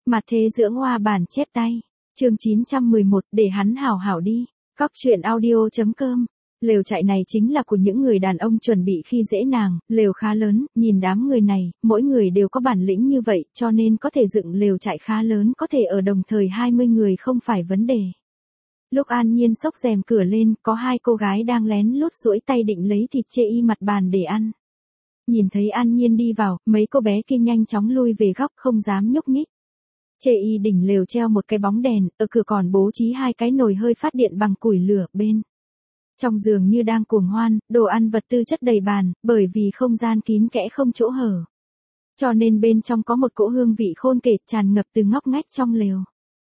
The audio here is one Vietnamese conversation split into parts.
Mặt thế dưỡng hoa bản chép tay. Chương 911, để hắn hảo hảo đi. Cóc truyện audio.com. Lều trại này chính là của những người đàn ông chuẩn bị khi dễ nàng, lều khá lớn, nhìn đám người này, mỗi người đều có bản lĩnh như vậy, cho nên có thể dựng lều trại khá lớn, có thể ở đồng thời 20 người không phải vấn đề. Lúc An Nhiên xốc rèm cửa lên, có hai cô gái đang lén lút duỗi tay định lấy thịt chê y mặt bàn để ăn. Nhìn thấy An Nhiên đi vào, mấy cô bé kia nhanh chóng lui về góc không dám nhúc nhích. Chê y đỉnh lều treo một cái bóng đèn, ở cửa còn bố trí hai cái nồi hơi phát điện bằng củi lửa bên. Trong giường như đang cuồng hoan, đồ ăn vật tư chất đầy bàn, bởi vì không gian kín kẽ không chỗ hở. Cho nên bên trong có một cỗ hương vị khôn kể tràn ngập từ ngóc ngách trong lều.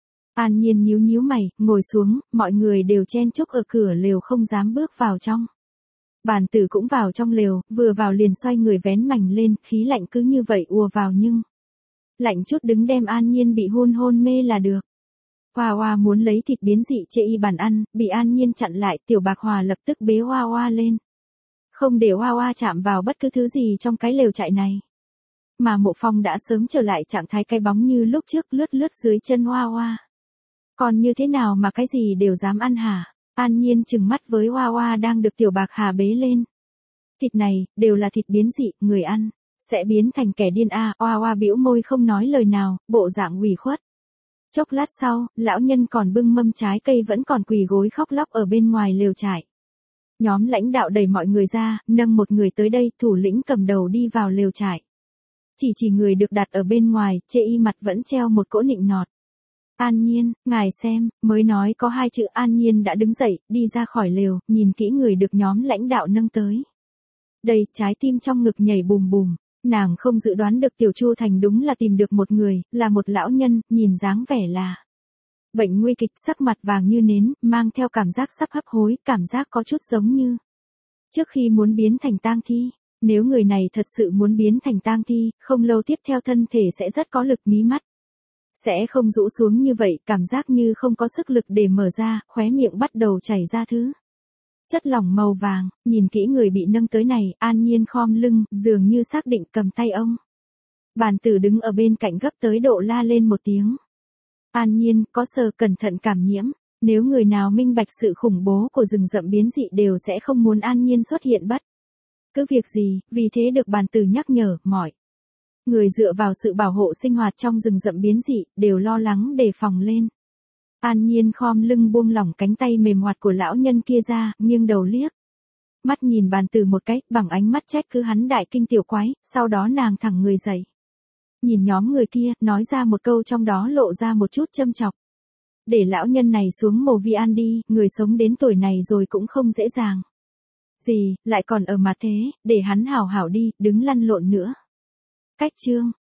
An Nhiên nhíu nhíu mày, ngồi xuống, mọi người đều chen chúc ở cửa lều không dám bước vào trong. Bàn tử cũng vào trong lều, vừa vào liền xoay người vén mảnh lên, khí lạnh cứ như vậy ùa vào nhưng... Lạnh chút đứng đem An Nhiên bị hôn mê là được. Hoa Hoa muốn lấy thịt biến dị chê y bàn ăn, bị An Nhiên chặn lại, Tiểu Bạc Hòa lập tức bế Hoa Hoa lên. Không để Hoa Hoa chạm vào bất cứ thứ gì trong cái lều trại này. Mà Mộ Phong đã sớm trở lại trạng thái cái bóng như lúc trước lướt lướt dưới chân Hoa Hoa. Còn như thế nào mà cái gì đều dám ăn hả? An Nhiên trừng mắt với Hoa Hoa đang được Tiểu Bạc Hà bế lên. Thịt này, đều là thịt biến dị, người ăn sẽ biến thành kẻ điên a. Hoa Hoa bĩu môi không nói lời nào, bộ dạng ủy khuất. Chốc lát sau, lão nhân còn bưng mâm trái cây vẫn còn quỳ gối khóc lóc ở bên ngoài lều trại. Nhóm lãnh đạo đẩy mọi người ra, nâng một người tới đây, thủ lĩnh cầm đầu đi vào lều trại. Chỉ người được đặt ở bên ngoài, chê y mặt vẫn treo một cỗ nịnh nọt. An Nhiên, ngài xem, mới nói có hai chữ An Nhiên đã đứng dậy, đi ra khỏi lều, nhìn kỹ người được nhóm lãnh đạo nâng tới. Đây, trái tim trong ngực nhảy bùm bùm. Nàng không dự đoán được Tiểu Chu Thành đúng là tìm được một người, là một lão nhân, nhìn dáng vẻ là bệnh nguy kịch, sắc mặt vàng như nến, mang theo cảm giác sắp hấp hối, cảm giác có chút giống như trước khi muốn biến thành tang thi. Nếu người này thật sự muốn biến thành tang thi, không lâu tiếp theo thân thể sẽ rất có lực, mí mắt sẽ không rũ xuống như vậy, cảm giác như không có sức lực để mở ra, khóe miệng bắt đầu chảy ra thứ chất lỏng màu vàng. Nhìn kỹ người bị nâng tới này, An Nhiên khom lưng, dường như xác định cầm tay ông. Bàn tử đứng ở bên cạnh gấp tới độ la lên một tiếng. An Nhiên, có sờ cẩn thận cảm nhiễm, nếu người nào minh bạch sự khủng bố của rừng rậm biến dị đều sẽ không muốn An Nhiên xuất hiện bất cứ việc gì, vì thế được bàn tử nhắc nhở, mọi người dựa vào sự bảo hộ sinh hoạt trong rừng rậm biến dị, đều lo lắng đề phòng lên. An Nhiên khom lưng buông lỏng cánh tay mềm hoạt của lão nhân kia ra, nghiêng đầu liếc mắt nhìn bàn tử một cái, bằng ánh mắt trách cứ hắn đại kinh tiểu quái, sau đó nàng thẳng người dậy. Nhìn nhóm người kia, nói ra một câu trong đó lộ ra một chút châm chọc. Để lão nhân này xuống mồ vi an đi, người sống đến tuổi này rồi cũng không dễ dàng. Gì, lại còn ở mặt thế, để hắn hảo hảo đi, đứng lăn lộn nữa. Cách chương